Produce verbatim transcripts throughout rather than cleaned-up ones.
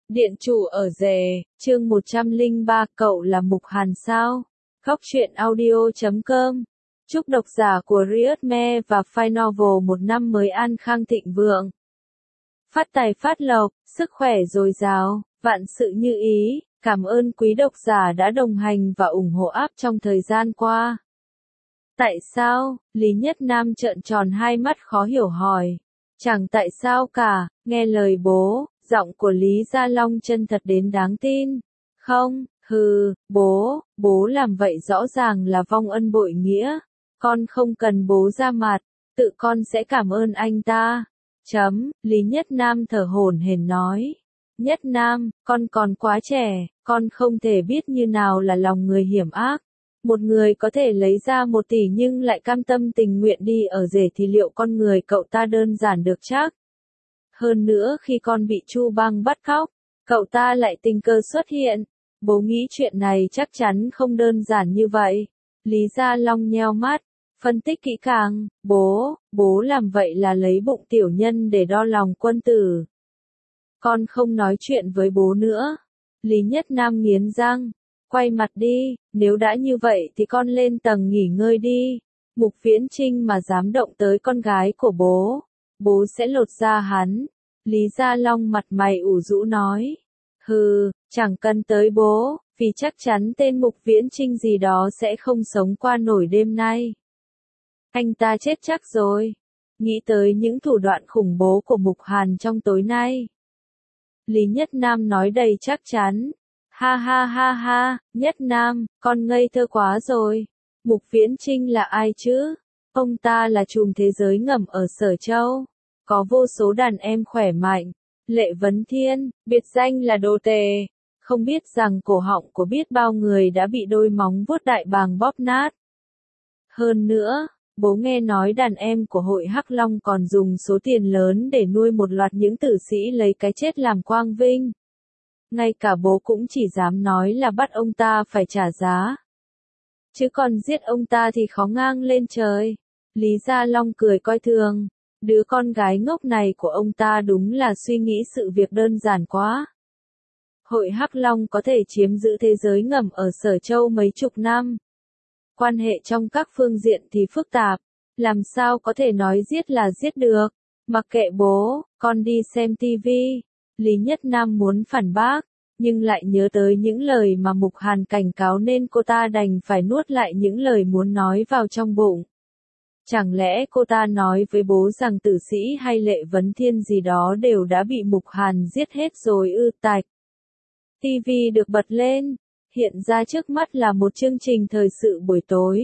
Điện chủ ở rể, chương một trăm lẻ ba, cậu là Mục Hàn sao? Góc truyện audio chấm com. Chúc độc giả của Readme và File Novel một năm mới an khang thịnh vượng. Phát tài phát lộc, sức khỏe dồi dào, vạn sự như ý. Cảm ơn quý độc giả đã đồng hành và ủng hộ app trong thời gian qua. Tại sao? Lý Nhất Nam trợn tròn hai mắt khó hiểu hỏi. Chẳng tại sao cả, nghe lời bố. Giọng của Lý Gia Long chân thật đến đáng tin. Không, hừ, bố, bố làm vậy rõ ràng là vong ân bội nghĩa. Con không cần bố ra mặt, tự con sẽ cảm ơn anh ta. Chấm, Lý Nhất Nam thở hổn hển nói. Nhất Nam, con còn quá trẻ, con không thể biết như nào là lòng người hiểm ác. Một người có thể lấy ra một tỷ nhưng lại cam tâm tình nguyện đi ở rể thì liệu con người cậu ta đơn giản được chắc? Hơn nữa khi con bị Chu Băng bắt cóc, cậu ta lại tình cờ xuất hiện. Bố nghĩ chuyện này chắc chắn không đơn giản như vậy. Lý Gia Long nheo mắt, phân tích kỹ càng, bố, bố làm vậy là lấy bụng tiểu nhân để đo lòng quân tử. Con không nói chuyện với bố nữa. Lý Nhất Nam nghiến răng, quay mặt đi, nếu đã như vậy thì con lên tầng nghỉ ngơi đi. Mục Viễn Trinh mà dám động tới con gái của bố, bố sẽ lột da hắn. Lý Gia Long mặt mày ủ rũ nói. Hừ, chẳng cần tới bố, vì chắc chắn tên Mục Viễn Trinh gì đó sẽ không sống qua nổi đêm nay. Anh ta chết chắc rồi. Nghĩ tới những thủ đoạn khủng bố của Mục Hàn trong tối nay. Lý Nhất Nam nói đầy chắc chắn. Ha ha ha ha, Nhất Nam, con ngây thơ quá rồi. Mục Viễn Trinh là ai chứ? Ông ta là trùm thế giới ngầm ở Sở Châu. Có vô số đàn em khỏe mạnh. Lệ Vấn Thiên, biệt danh là đồ tề. Không biết rằng cổ họng của biết bao người đã bị đôi móng vuốt đại bàng bóp nát. Hơn nữa, bố nghe nói đàn em của hội Hắc Long còn dùng số tiền lớn để nuôi một loạt những tử sĩ lấy cái chết làm quang vinh. Ngay cả bố cũng chỉ dám nói là bắt ông ta phải trả giá. Chứ còn giết ông ta thì khó ngang lên trời. Lý Gia Long cười coi thường. Đứa con gái ngốc này của ông ta đúng là suy nghĩ sự việc đơn giản quá. Hội Hắc Long có thể chiếm giữ thế giới ngầm ở Sở Châu mấy chục năm. Quan hệ trong các phương diện thì phức tạp. Làm sao có thể nói giết là giết được. Mặc kệ bố, con đi xem tivi. Lý Nhất Nam muốn phản bác, nhưng lại nhớ tới những lời mà Mục Hàn cảnh cáo nên cô ta đành phải nuốt lại những lời muốn nói vào trong bụng. Chẳng lẽ cô ta nói với bố rằng tử sĩ hay Lệ Vấn Thiên gì đó đều đã bị Mục Hàn giết hết rồi ư? Tạch. ti vi được bật lên, hiện ra trước mắt là một chương trình thời sự buổi tối.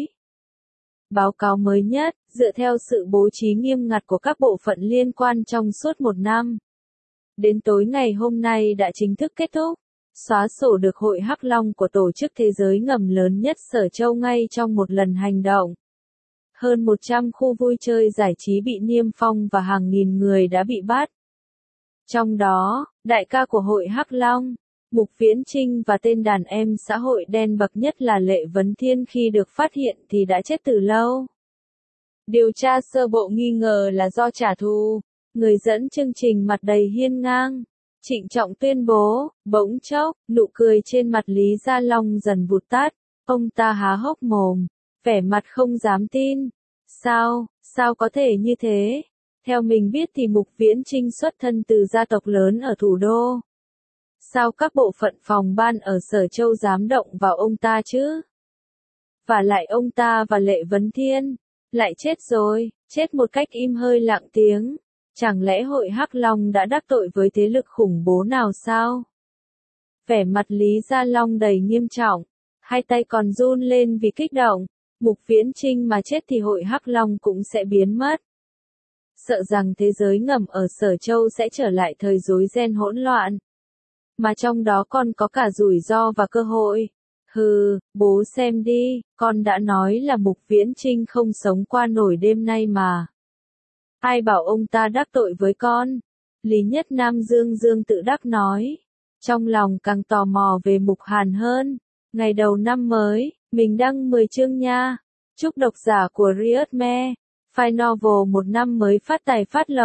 Báo cáo mới nhất, dựa theo sự bố trí nghiêm ngặt của các bộ phận liên quan trong suốt một năm. Đến tối ngày hôm nay đã chính thức kết thúc, xóa sổ được hội Hắc Long của tổ chức thế giới ngầm lớn nhất Sở Châu ngay trong một lần hành động. Hơn một trăm khu vui chơi giải trí bị niêm phong và hàng nghìn người đã bị bắt. Trong đó, đại ca của hội Hắc Long, Mục Viễn Trinh và tên đàn em xã hội đen bậc nhất là Lệ Vấn Thiên khi được phát hiện thì đã chết từ lâu. Điều tra sơ bộ nghi ngờ là do trả thù. Người dẫn chương trình mặt đầy hiên ngang, trịnh trọng tuyên bố. Bỗng chốc, nụ cười trên mặt Lý Gia Long dần vụt tắt. Ông ta há hốc mồm, vẻ mặt không dám tin. Sao, sao có thể như thế? Theo mình biết thì Mục Viễn Trinh xuất thân từ gia tộc lớn ở thủ đô. Sao các bộ phận phòng ban ở Sở Châu dám động vào ông ta chứ? Và lại ông ta và Lệ Vấn Thiên lại chết rồi, chết một cách im hơi lặng tiếng. Chẳng lẽ hội Hắc Long đã đắc tội với thế lực khủng bố nào sao? Vẻ mặt Lý Gia Long đầy nghiêm trọng, hai tay còn run lên vì kích động. Mục Viễn Trinh mà chết thì hội Hắc Long cũng sẽ biến mất. Sợ rằng thế giới ngầm ở Sở Châu sẽ trở lại thời rối ren hỗn loạn. Mà trong đó còn có cả rủi ro và cơ hội. Hừ, bố xem đi, con đã nói là Mục Viễn Trinh không sống qua nổi đêm nay mà. Ai bảo ông ta đắc tội với con? Lý Nhất Nam dương dương tự đắc nói. Trong lòng càng tò mò về Mục Hàn hơn. Ngày đầu năm mới, mình đăng mười chương nha. Chúc độc giả của Readme, File Novel một năm mới phát tài phát lộc.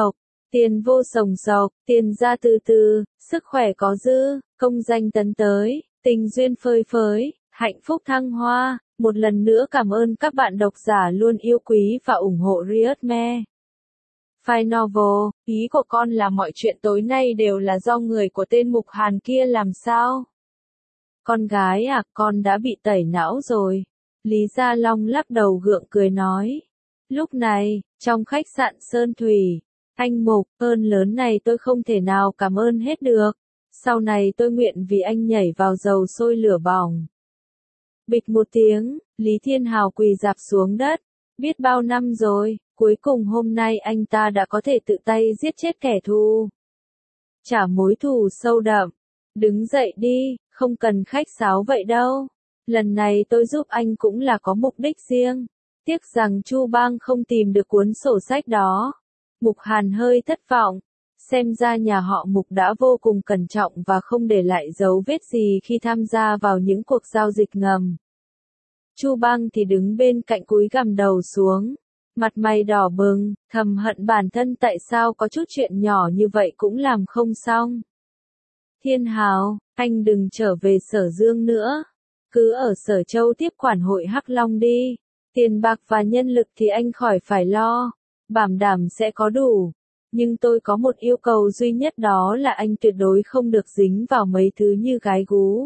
Tiền vô sồng sọc, tiền ra từ từ, sức khỏe có dư, công danh tấn tới, tình duyên phơi phới, hạnh phúc thăng hoa. Một lần nữa cảm ơn các bạn độc giả luôn yêu quý và ủng hộ Readme. File novel, ý của con là mọi chuyện tối nay đều là do người của tên Mục Hàn kia làm sao? Con gái à, con đã bị tẩy não rồi. Lý Gia Long lắc đầu gượng cười nói. Lúc này, trong khách sạn Sơn Thủy, anh Mục, ơn lớn này tôi không thể nào cảm ơn hết được. Sau này tôi nguyện vì anh nhảy vào dầu sôi lửa bỏng. Bịch một tiếng, Lý Thiên Hào quỳ rạp xuống đất. Biết bao năm rồi, cuối cùng hôm nay anh ta đã có thể tự tay giết chết kẻ thù. Trả mối thù sâu đậm. Đứng dậy đi, không cần khách sáo vậy đâu. Lần này tôi giúp anh cũng là có mục đích riêng. Tiếc rằng Chu Bang không tìm được cuốn sổ sách đó. Mục Hàn hơi thất vọng. Xem ra nhà họ Mục đã vô cùng cẩn trọng và không để lại dấu vết gì khi tham gia vào những cuộc giao dịch ngầm. Chu Bang thì đứng bên cạnh cúi gằm đầu xuống. Mặt mày đỏ bừng, thầm hận bản thân tại sao có chút chuyện nhỏ như vậy cũng làm không xong. Thiên Hào, anh đừng trở về Sở Dương nữa. Cứ ở Sở Châu tiếp quản hội Hắc Long đi. Tiền bạc và nhân lực thì anh khỏi phải lo. Bảo đảm sẽ có đủ. Nhưng tôi có một yêu cầu duy nhất, đó là anh tuyệt đối không được dính vào mấy thứ như gái gú,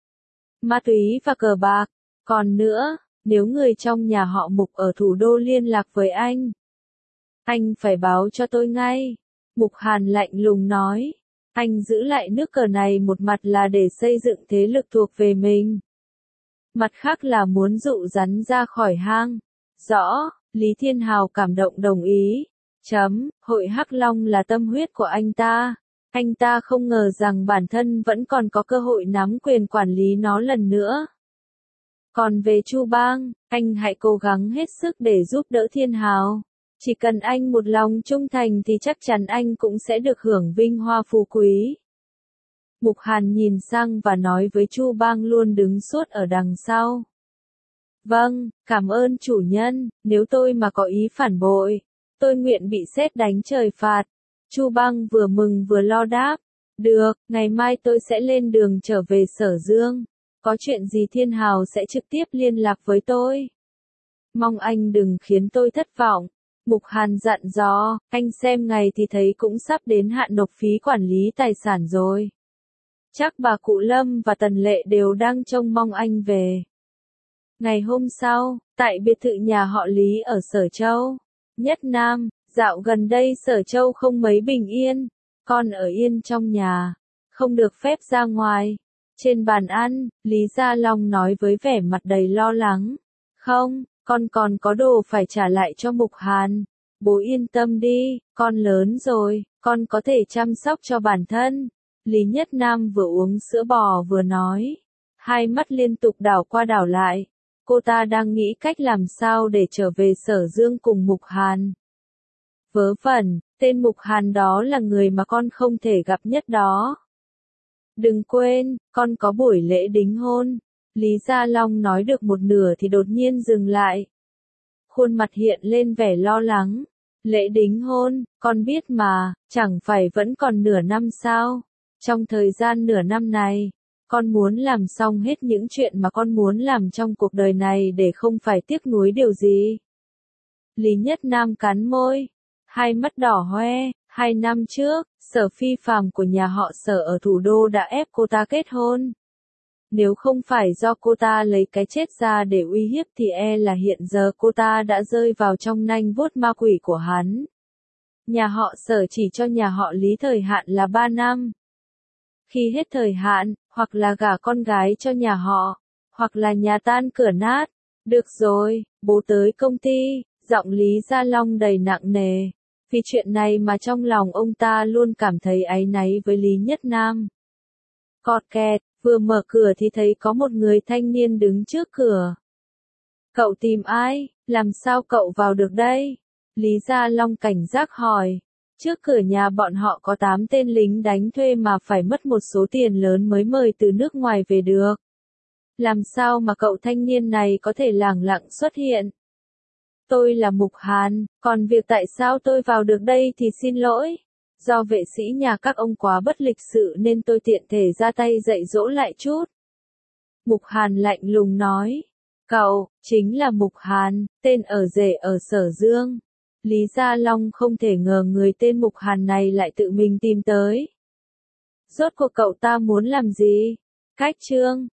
ma túy và cờ bạc. Còn nữa, nếu người trong nhà họ Mục ở thủ đô liên lạc với anh, anh phải báo cho tôi ngay. Mục Hàn lạnh lùng nói. Anh giữ lại nước cờ này một mặt là để xây dựng thế lực thuộc về mình. Mặt khác là muốn dụ rắn ra khỏi hang. Rõ, Lý Thiên Hào cảm động đồng ý. Chấm, hội Hắc Long là tâm huyết của anh ta. Anh ta không ngờ rằng bản thân vẫn còn có cơ hội nắm quyền quản lý nó lần nữa. Còn về Chu Bang, anh hãy cố gắng hết sức để giúp đỡ Thiên Hào. Chỉ cần anh một lòng trung thành thì chắc chắn anh cũng sẽ được hưởng vinh hoa phú quý. Mục Hàn nhìn sang và nói với Chu Bang luôn đứng suốt ở đằng sau. Vâng, cảm ơn chủ nhân, nếu tôi mà có ý phản bội, tôi nguyện bị sét đánh trời phạt. Chu Bang vừa mừng vừa lo đáp. Được, ngày mai tôi sẽ lên đường trở về Sở Dương. Có chuyện gì Thiên Hào sẽ trực tiếp liên lạc với tôi. Mong anh đừng khiến tôi thất vọng. Mục Hàn dặn dò, anh xem ngày thì thấy cũng sắp đến hạn nộp phí quản lý tài sản rồi. Chắc bà cụ Lâm và Tần Lệ đều đang trông mong anh về. Ngày hôm sau, tại biệt thự nhà họ Lý ở Sở Châu, Nhất Nam, dạo gần đây Sở Châu không mấy bình yên, con ở yên trong nhà, không được phép ra ngoài. Trên bàn ăn, Lý Gia Long nói với vẻ mặt đầy lo lắng. Không, con còn có đồ phải trả lại cho Mục Hàn. Bố yên tâm đi, con lớn rồi, con có thể chăm sóc cho bản thân. Lý Nhất Nam vừa uống sữa bò vừa nói. Hai mắt liên tục đảo qua đảo lại. Cô ta đang nghĩ cách làm sao để trở về Sở Dương cùng Mục Hàn. Vớ vẩn, tên Mục Hàn đó là người mà con không thể gặp nhất đó. Đừng quên, con có buổi lễ đính hôn. Lý Gia Long nói được một nửa thì đột nhiên dừng lại. Khuôn mặt hiện lên vẻ lo lắng. Lễ đính hôn, con biết mà, chẳng phải vẫn còn nửa năm sao? Trong thời gian nửa năm này, con muốn làm xong hết những chuyện mà con muốn làm trong cuộc đời này để không phải tiếc nuối điều gì. Lý Nhất Nam cắn môi, hai mắt đỏ hoe. Hai năm trước, Sở Phi Phàm của nhà họ Sở ở thủ đô đã ép cô ta kết hôn. Nếu không phải do cô ta lấy cái chết ra để uy hiếp thì e là hiện giờ cô ta đã rơi vào trong nanh vuốt ma quỷ của hắn. Nhà họ Sở chỉ cho nhà họ Lý thời hạn là ba năm. Khi hết thời hạn, hoặc là gả con gái cho nhà họ, hoặc là nhà tan cửa nát. Được rồi, bố tới công ty, giọng Lý Gia Long đầy nặng nề. Vì chuyện này mà trong lòng ông ta luôn cảm thấy áy náy với Lý Nhất Nam. Cọt kẹt, vừa mở cửa thì thấy có một người thanh niên đứng trước cửa. Cậu tìm ai, làm sao cậu vào được đây? Lý Gia Long cảnh giác hỏi. Trước cửa nhà bọn họ có tám tên lính đánh thuê mà phải mất một số tiền lớn mới mời từ nước ngoài về được. Làm sao mà cậu thanh niên này có thể lẳng lặng xuất hiện? Tôi là Mục Hàn, còn việc tại sao tôi vào được đây thì xin lỗi. Do vệ sĩ nhà các ông quá bất lịch sự nên tôi tiện thể ra tay dạy dỗ lại chút. Mục Hàn lạnh lùng nói. Cậu, chính là Mục Hàn, tên ở rể ở Sở Dương. Lý Gia Long không thể ngờ người tên Mục Hàn này lại tự mình tìm tới. Rốt cuộc cậu ta muốn làm gì? Cách trương.